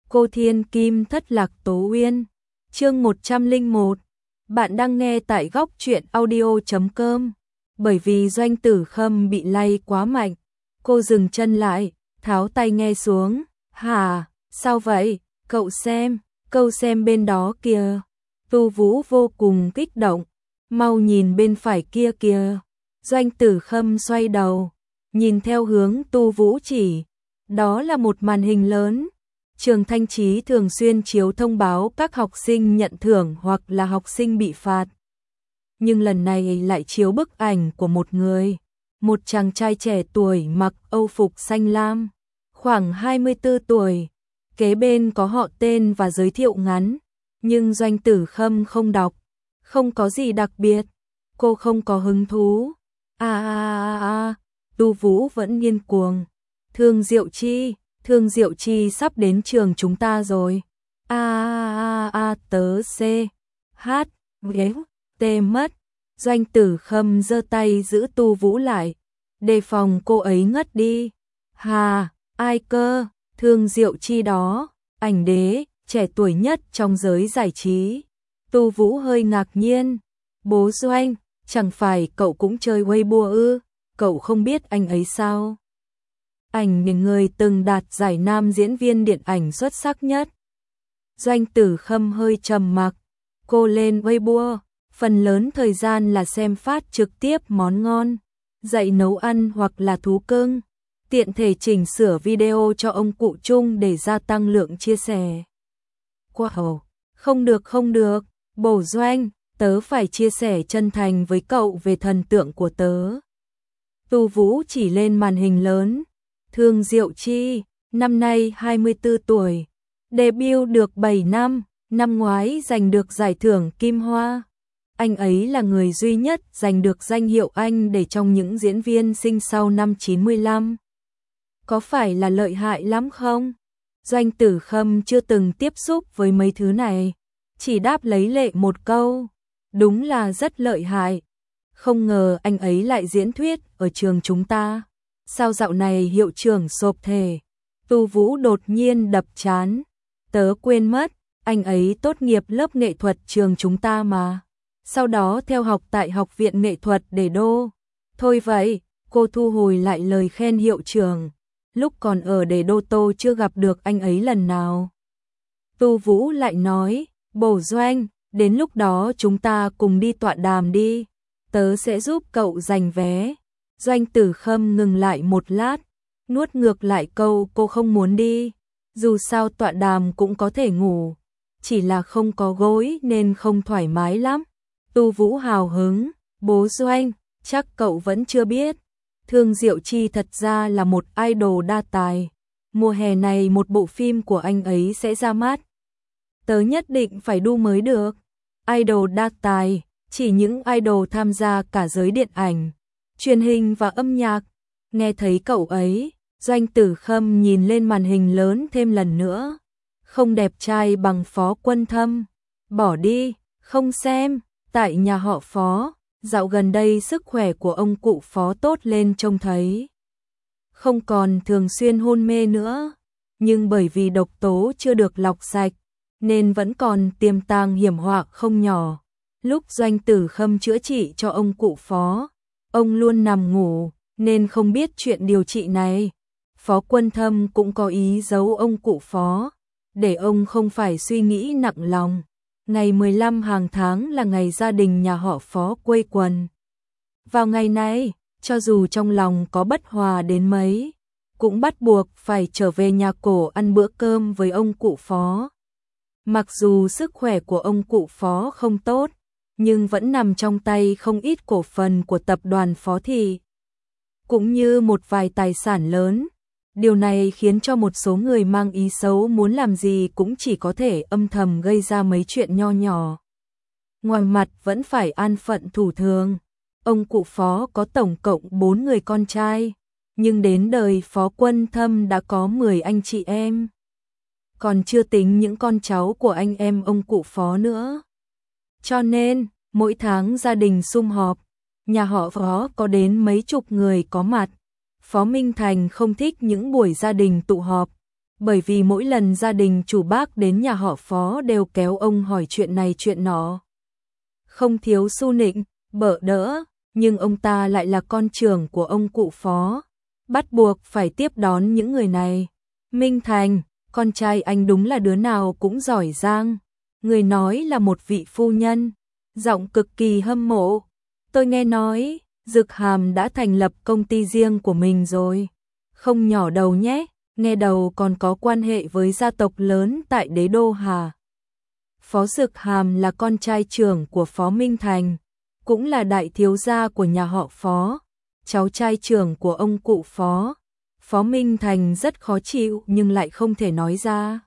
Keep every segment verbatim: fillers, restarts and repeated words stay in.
Cô Thiên Kim Thất Lạc Tố Uyên. Chương một trăm lẻ một. Bạn đang nghe tại góc truyện audio chấm com. Bởi vì Doanh Tử Khâm bị lay quá mạnh, cô dừng chân lại, tháo tai nghe xuống. "Hả, sao vậy? Cậu xem, câu xem bên đó kìa." Tu Vũ vô cùng kích động. "Mau nhìn bên phải kia kìa." Doanh Tử Khâm xoay đầu, nhìn theo hướng Tu Vũ chỉ. Đó là một màn hình lớn. Trường Thanh Chí thường xuyên chiếu thông báo các học sinh nhận thưởng hoặc là học sinh bị phạt. Nhưng lần này lại chiếu bức ảnh của một người, một chàng trai trẻ tuổi mặc âu phục xanh lam, khoảng hai mươi tư tuổi. Kế bên có họ tên và giới thiệu ngắn, nhưng Doanh Tử Khâm không đọc, không có gì đặc biệt, cô không có hứng thú. A a a a, Tu Vũ vẫn điên cuồng. "Thương Diệu Chi, Thương Diệu Chi sắp đến trường chúng ta rồi." A a a a tớ C H ghé T mất. Doanh Tử Khâm giơ tay giữ Tu Vũ lại, đề phòng cô ấy ngất đi. "Hà, ai cơ? Thương Diệu Chi đó, ảnh đế, trẻ tuổi nhất trong giới giải trí." Tu Vũ hơi ngạc nhiên. "Bố Doanh, chẳng phải cậu cũng chơi Weibo ư? Cậu không biết anh ấy sao? Ảnh những người từng đạt giải nam diễn viên điện ảnh xuất sắc nhất." Doanh Tử Khâm hơi trầm mặc. Cô lên Weibo, phần lớn thời gian là xem phát trực tiếp món ngon, dạy nấu ăn hoặc là thú cưng, tiện thể chỉnh sửa video cho ông cụ Trung để gia tăng lượng chia sẻ. "Wow, không được không được, bổ Doanh, tớ phải chia sẻ chân thành với cậu về thần tượng của tớ." Tu Vũ chỉ lên màn hình lớn. "Thương Diệu Chi, năm nay hai mươi tư tuổi, debut được bảy năm, năm ngoái giành được giải thưởng Kim Hoa. Anh ấy là người duy nhất giành được danh hiệu Anh để trong những diễn viên sinh sau năm chín mươi lăm. Có phải là lợi hại lắm không?" Doanh Tử Khâm chưa từng tiếp xúc với mấy thứ này, chỉ đáp lấy lệ một câu. "Đúng là rất lợi hại. Không ngờ anh ấy lại diễn thuyết ở trường chúng ta. Sao dạo này hiệu trưởng sộp thể?" Tu Vũ đột nhiên đập trán. "Tớ quên mất, anh ấy tốt nghiệp lớp nghệ thuật trường chúng ta mà. Sau đó theo học tại Học viện Nghệ thuật Đề Đô." "Thôi vậy." Cô thu hồi lại lời khen hiệu trưởng. "Lúc còn ở Đề Đô Tô chưa gặp được anh ấy lần nào." Tu Vũ lại nói. "Bổ Doanh, đến lúc đó chúng ta cùng đi tọa đàm đi. Tớ sẽ giúp cậu giành vé." Doanh Tử Khâm ngừng lại một lát, nuốt ngược lại câu cô không muốn đi. Dù sao tọa đàm cũng có thể ngủ, chỉ là không có gối nên không thoải mái lắm. Tu Vũ hào hứng. "Bố Doanh, chắc cậu vẫn chưa biết, Thương Diệu Chi thật ra là một idol đa tài. Mùa hè này một bộ phim của anh ấy sẽ ra mắt. Tớ nhất định phải đu mới được." Idol đa tài, chỉ những idol tham gia cả giới điện ảnh, truyền hình và âm nhạc. Nghe thấy cậu ấy, Doanh Tử Khâm nhìn lên màn hình lớn thêm lần nữa. "Không đẹp trai bằng Phó Quân Thâm. Bỏ đi, không xem." Tại nhà họ Phó, dạo gần đây sức khỏe của ông cụ Phó tốt lên trông thấy. Không còn thường xuyên hôn mê nữa, nhưng bởi vì độc tố chưa được lọc sạch, nên vẫn còn tiềm tàng hiểm họa không nhỏ. Lúc Doanh Tử Khâm chữa trị cho ông cụ Phó, ông luôn nằm ngủ, nên không biết chuyện điều trị này. Phó Quân Thâm cũng có ý giấu ông cụ Phó, để ông không phải suy nghĩ nặng lòng. Ngày mười lăm hàng tháng là ngày gia đình nhà họ Phó quây quần. Vào ngày này, cho dù trong lòng có bất hòa đến mấy, cũng bắt buộc phải trở về nhà cổ ăn bữa cơm với ông cụ Phó. Mặc dù sức khỏe của ông cụ Phó không tốt, nhưng vẫn nằm trong tay không ít cổ phần của tập đoàn Phó Thị, cũng như một vài tài sản lớn. Điều này khiến cho một số người mang ý xấu muốn làm gì cũng chỉ có thể âm thầm gây ra mấy chuyện nho nhỏ. Ngoài mặt vẫn phải an phận thủ thường. Ông cụ Phó có tổng cộng bốn người con trai, nhưng đến đời Phó Quân Thâm đã có mười anh chị em. Còn chưa tính những con cháu của anh em ông cụ Phó nữa. Cho nên, mỗi tháng gia đình sum họp, nhà họ Phó có đến mấy chục người có mặt. Phó Minh Thành không thích những buổi gia đình tụ họp, bởi vì mỗi lần gia đình chủ bác đến nhà họ Phó đều kéo ông hỏi chuyện này chuyện nọ. Không thiếu xu nịnh, bợ đỡ, nhưng ông ta lại là con trưởng của ông cụ Phó, bắt buộc phải tiếp đón những người này. Minh Thành, con trai anh đúng là đứa nào cũng giỏi giang. Người nói là một vị phu nhân, giọng cực kỳ hâm mộ. Tôi nghe nói, Dực Hàm đã thành lập công ty riêng của mình rồi. Không nhỏ đầu nhé, nghe đầu còn có quan hệ với gia tộc lớn tại đế đô Hà. Phó Dực Hàm là con trai trưởng của Phó Minh Thành, cũng là đại thiếu gia của nhà họ Phó, cháu trai trưởng của ông cụ Phó. Phó Minh Thành rất khó chịu nhưng lại không thể nói ra.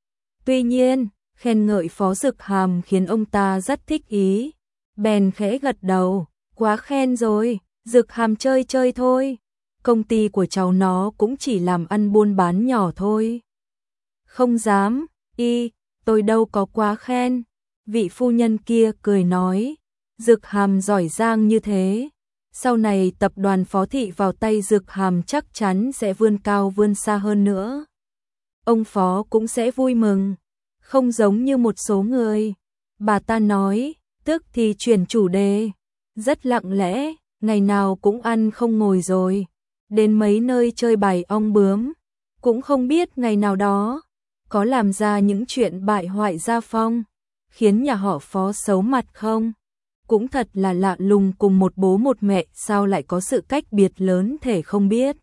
Tuy nhiên, khen ngợi Phó Dực Hàm khiến ông ta rất thích ý, bèn khẽ gật đầu, quá khen rồi, Dực Hàm chơi chơi thôi, công ty của cháu nó cũng chỉ làm ăn buôn bán nhỏ thôi. Không dám, y, tôi đâu có quá khen. Vị phu nhân kia cười nói, Dực Hàm giỏi giang như thế, sau này tập đoàn Phó thị vào tay Dực Hàm chắc chắn sẽ vươn cao vươn xa hơn nữa. Ông Phó cũng sẽ vui mừng, không giống như một số người. Bà ta nói, tức thì chuyển chủ đề, rất lặng lẽ, ngày nào cũng ăn không ngồi rồi, đến mấy nơi chơi bài ong bướm, cũng không biết ngày nào đó có làm ra những chuyện bại hoại gia phong, khiến nhà họ Phó xấu mặt không? Cũng thật là lạ lùng, cùng một bố một mẹ sao lại có sự cách biệt lớn thể không biết.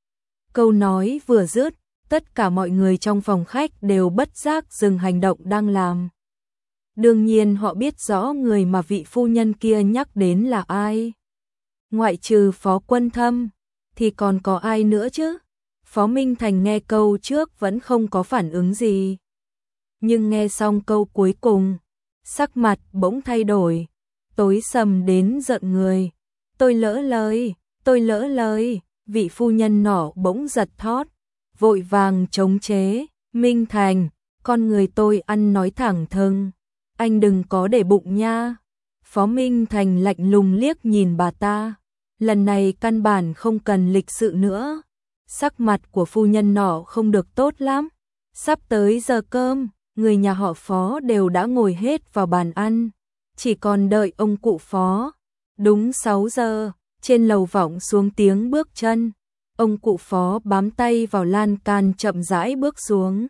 Câu nói vừa dứt, tất cả mọi người trong phòng khách đều bất giác dừng hành động đang làm. Đương nhiên họ biết rõ người mà vị phu nhân kia nhắc đến là ai. Ngoại trừ Phó Quân Thâm, thì còn có ai nữa chứ? Phó Minh Thành nghe câu trước vẫn không có phản ứng gì. Nhưng nghe xong câu cuối cùng, sắc mặt bỗng thay đổi, tối sầm đến giận người. Tôi lỡ lời, tôi lỡ lời, vị phu nhân nọ bỗng giật thót, vội vàng chống chế. Minh Thành, con người tôi ăn nói thẳng thừng, anh đừng có để bụng nha. Phó Minh Thành lạnh lùng liếc nhìn bà ta, lần này căn bản không cần lịch sự nữa. Sắc mặt của phu nhân nọ không được tốt lắm. Sắp tới giờ cơm, người nhà họ Phó đều đã ngồi hết vào bàn ăn, chỉ còn đợi ông cụ Phó. Đúng sáu giờ, trên lầu vọng xuống tiếng bước chân. Ông cụ Phó bám tay vào lan can chậm rãi bước xuống.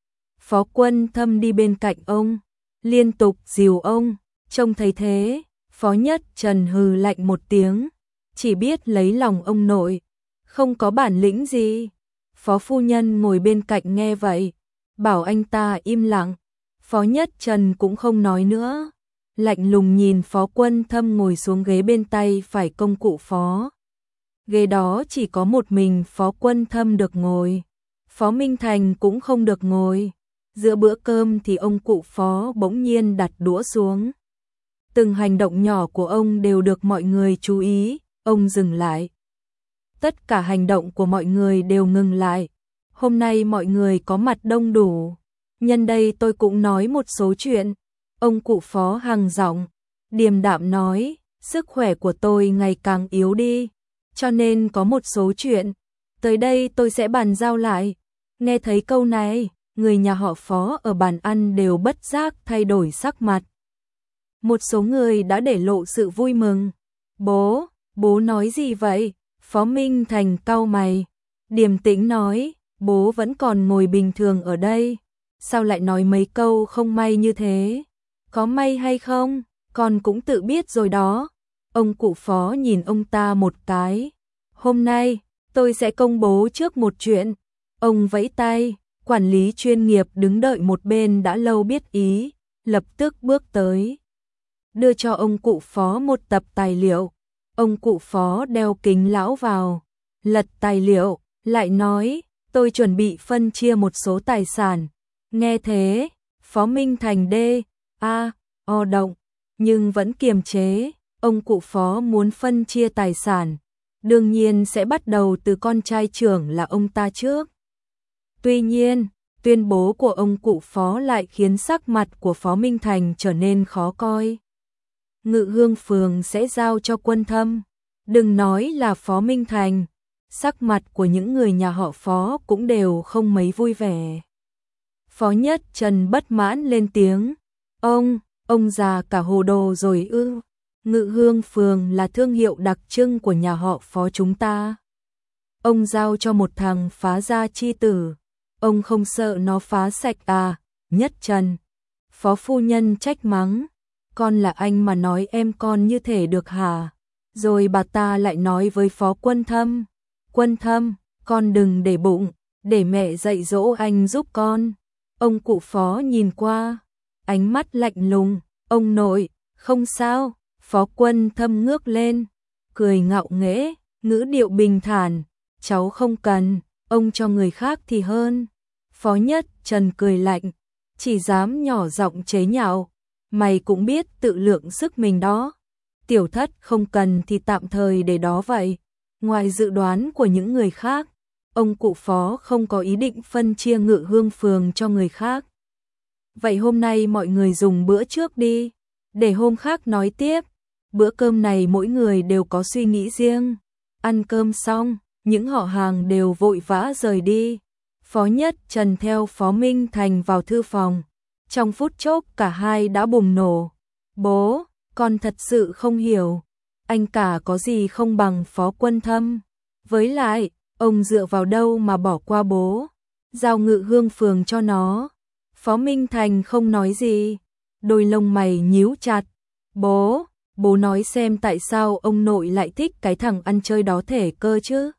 Phó Quân Thâm đi bên cạnh ông, liên tục dìu ông. Trông thấy thế, Phó Nhất Trần hừ lạnh một tiếng, chỉ biết lấy lòng ông nội, không có bản lĩnh gì. Phó phu nhân ngồi bên cạnh nghe vậy, bảo anh ta im lặng. Phó Nhất Trần cũng không nói nữa, lạnh lùng nhìn Phó Quân Thâm ngồi xuống ghế bên tay phải công cụ Phó. Ghế đó chỉ có một mình Phó Quân Thâm được ngồi, Phó Minh Thành cũng không được ngồi. Giữa bữa cơm thì ông cụ Phó bỗng nhiên đặt đũa xuống. Từng hành động nhỏ của ông đều được mọi người chú ý, ông dừng lại. Tất cả hành động của mọi người đều ngừng lại. Hôm nay mọi người có mặt đông đủ, nhân đây tôi cũng nói một số chuyện. Ông cụ Phó hằng giọng, điềm đạm nói, sức khỏe của tôi ngày càng yếu đi, cho nên có một số chuyện, tới đây tôi sẽ bàn giao lại. Nghe thấy câu này, người nhà họ Phó ở bàn ăn đều bất giác thay đổi sắc mặt. Một số người đã để lộ sự vui mừng. Bố, bố nói gì vậy? Phó Minh Thành cau mày, điềm tĩnh nói, bố vẫn còn ngồi bình thường ở đây, sao lại nói mấy câu không may như thế? Có may hay không, con cũng tự biết rồi đó. Ông cụ Phó nhìn ông ta một cái. Hôm nay, tôi sẽ công bố trước một chuyện. Ông vẫy tay, quản lý chuyên nghiệp đứng đợi một bên đã lâu biết ý, lập tức bước tới, đưa cho ông cụ Phó một tập tài liệu. Ông cụ Phó đeo kính lão vào, lật tài liệu, lại nói, tôi chuẩn bị phân chia một số tài sản. Nghe thế, Phó Minh Thành đê, a, o động, nhưng vẫn kiềm chế. Ông cụ Phó muốn phân chia tài sản, đương nhiên sẽ bắt đầu từ con trai trưởng là ông ta trước. Tuy nhiên, tuyên bố của ông cụ Phó lại khiến sắc mặt của Phó Minh Thành trở nên khó coi. Ngự Hương Phường sẽ giao cho Quân Thâm, đừng nói là Phó Minh Thành, sắc mặt của những người nhà họ Phó cũng đều không mấy vui vẻ. Phó Nhất Trần bất mãn lên tiếng, ông, ông già cả hồ đồ rồi ư? Ngự Hương Phường là thương hiệu đặc trưng của nhà họ Phó chúng ta. Ông giao cho một thằng phá gia chi tử, ông không sợ nó phá sạch à? Nhất Trần, Phó phu nhân trách mắng, con là anh mà nói em con như thể được hả? Rồi bà ta lại nói với Phó Quân Thâm, Quân Thâm, con đừng để bụng, để mẹ dạy dỗ anh giúp con. Ông cụ Phó nhìn qua, ánh mắt lạnh lùng, ông nội, không sao. Phó Quân Thâm ngước lên, cười ngạo nghễ, ngữ điệu bình thản, cháu không cần, ông cho người khác thì hơn. Phó Nhất Trần cười lạnh, chỉ dám nhỏ giọng chế nhạo, mày cũng biết tự lượng sức mình đó. Tiểu Thất không cần thì tạm thời để đó vậy. Ngoài dự đoán của những người khác, ông cụ Phó không có ý định phân chia Ngự Hương Phường cho người khác. Vậy hôm nay mọi người dùng bữa trước đi, để hôm khác nói tiếp. Bữa cơm này mỗi người đều có suy nghĩ riêng. Ăn cơm xong, những họ hàng đều vội vã rời đi. Phó Nhất Trần theo Phó Minh Thành vào thư phòng. Trong phút chốc cả hai đã bùng nổ. Bố, con thật sự không hiểu. Anh cả có gì không bằng Phó Quân Thâm. Với lại, ông dựa vào đâu mà bỏ qua bố. Giao Ngự Hương Phường cho nó. Phó Minh Thành không nói gì. Đôi lông mày nhíu chặt. Bố, bố nói xem tại sao ông nội lại thích cái thằng ăn chơi đó thể cơ chứ.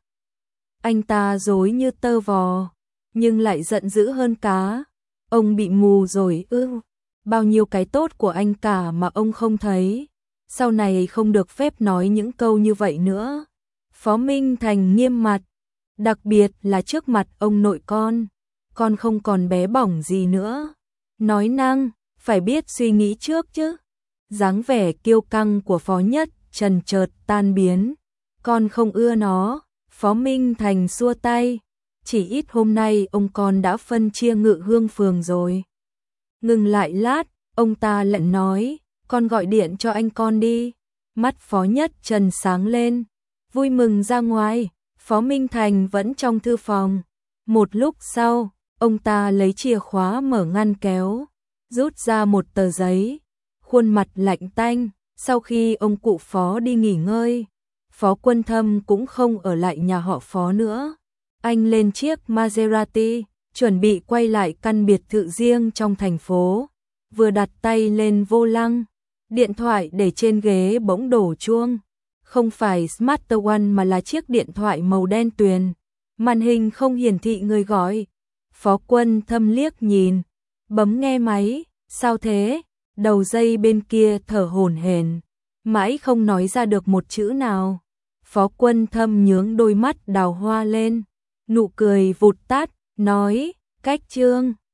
Anh ta dối như tơ vò, nhưng lại giận dữ hơn cá. Ông bị mù rồi ư? Bao nhiêu cái tốt của anh cả mà ông không thấy. Sau này không được phép nói những câu như vậy nữa. Phó Minh Thành nghiêm mặt, đặc biệt là trước mặt ông nội con. Con không còn bé bỏng gì nữa. Nói năng, phải biết suy nghĩ trước chứ. Dáng vẻ kiêu căng của Phó Nhất Trần chợt tan biến. Con không ưa nó. Phó Minh Thành xua tay. Chỉ ít hôm nay ông con đã phân chia Ngự Hương Phường rồi. Ngừng lại lát, ông ta lại nói, con gọi điện cho anh con đi. Mắt Phó Nhất Trần sáng lên, vui mừng ra ngoài. Phó Minh Thành vẫn trong thư phòng. Một lúc sau, ông ta lấy chìa khóa mở ngăn kéo, rút ra một tờ giấy, khuôn mặt lạnh tanh. Sau khi ông cụ Phó đi nghỉ ngơi, Phó Quân Thâm cũng không ở lại nhà họ Phó nữa. Anh lên chiếc Maserati, chuẩn bị quay lại căn biệt thự riêng trong thành phố. Vừa đặt tay lên vô lăng, điện thoại để trên ghế bỗng đổ chuông. Không phải Smarter One mà là chiếc điện thoại màu đen tuyền. Màn hình không hiển thị người gọi. Phó Quân Thâm liếc nhìn, bấm nghe máy. Sao thế? Đầu dây bên kia thở hổn hển, mãi không nói ra được một chữ nào. Phó Quân Thâm nhướng đôi mắt đào hoa lên, nụ cười vụt tắt, nói, cách chương.